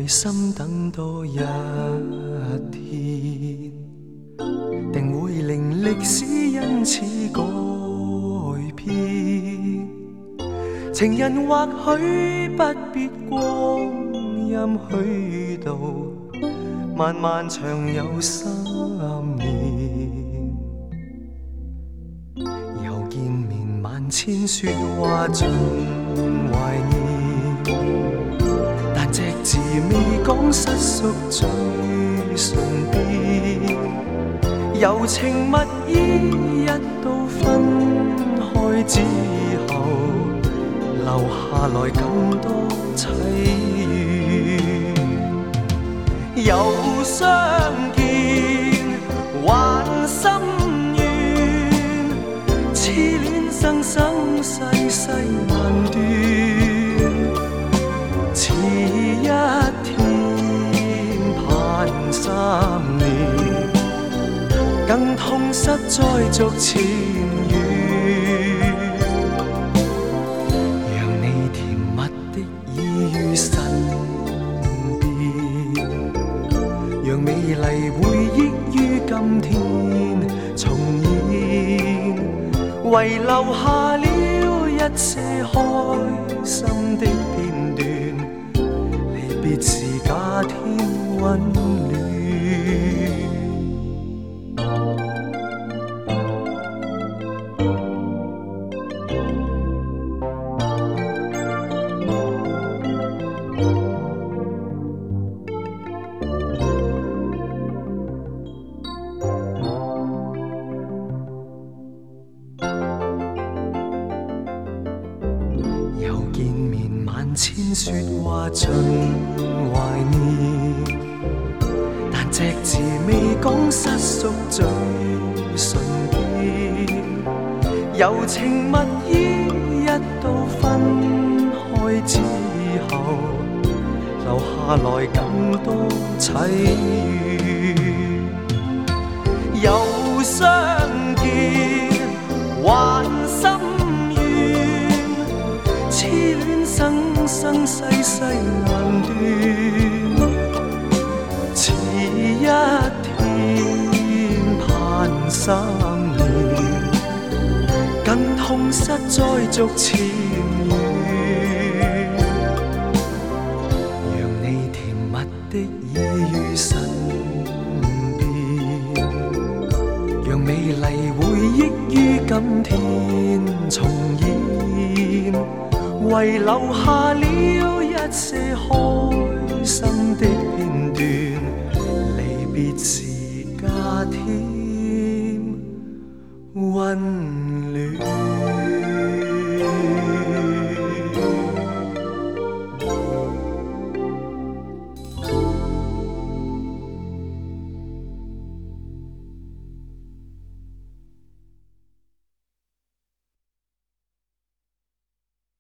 耐心等多一天，定會令歷史因此改變。情人或許不必光陰虛度，漫漫長有3年。又見面萬千說話盡懷念，但隻字未講失宿最唇邊。柔情蜜意一到分開之後，留下來更多凄怨。又相見還心願，痴戀生生世世難斷。遲一天盼3年，更痛失再續前緣。讓你甜蜜的已於身邊，讓美麗回憶於今天重現，遺留下了一些開心的片段。離別時假天溫暖。又見面萬千說話盡懷念，但隻字未講失宿最唇邊。柔情蜜意一到分開之後，留下來更多凄怨。又相見還心願，痴戀生生世世難斷。遲一天盼3年，更痛失再續前緣。讓你甜蜜的已於身邊，讓美麗回憶於今天重現，遺留下了一些開心的片